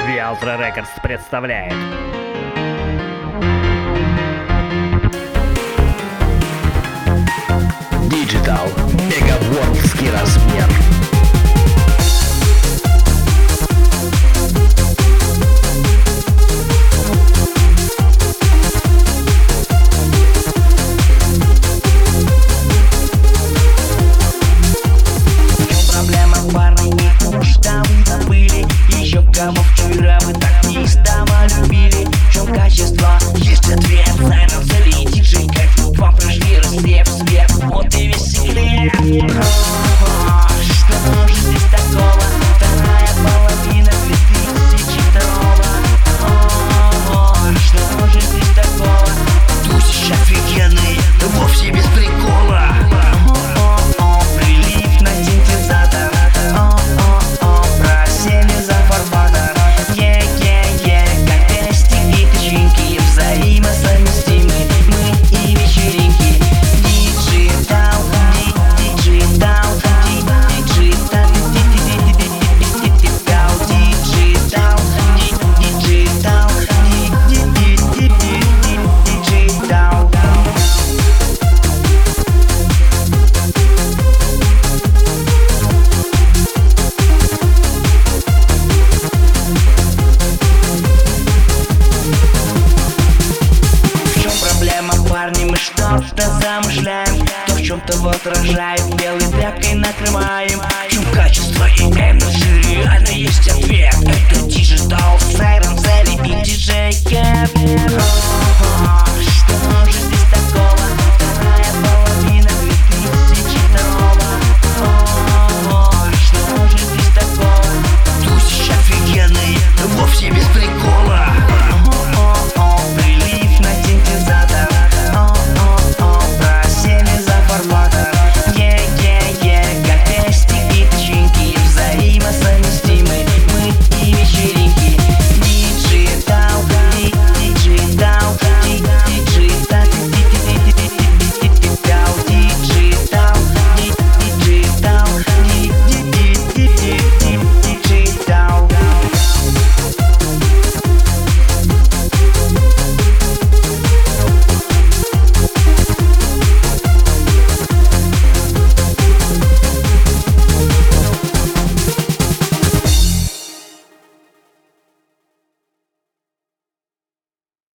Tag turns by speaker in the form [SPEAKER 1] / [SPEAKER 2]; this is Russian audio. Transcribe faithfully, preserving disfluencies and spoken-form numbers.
[SPEAKER 1] Ultra Records представляет Digital Мегавордский размер.
[SPEAKER 2] Кому вчера вы так неистово любили? В чем качество? Есть ответ. Сайрен цели диджей, как вам пришли, рассвет в свет. Вот и весь секрет. Что же здесь такого? Вторая половина две тысячи второго. Что же здесь такого? Тусишь офигенный, вовсе без прикола. Прилив на синтезатор. Просели за форматор. Е-е-е, как пестик и тычинки, взаимосовместимы мы и вечеринки. Диджитал, диджитал, диджитал, диджитал, диджитал, диджитал, диджитал. Парни, мы что-то замышляем, то в чем-то вот рожаем, белой тряпкой накрываем.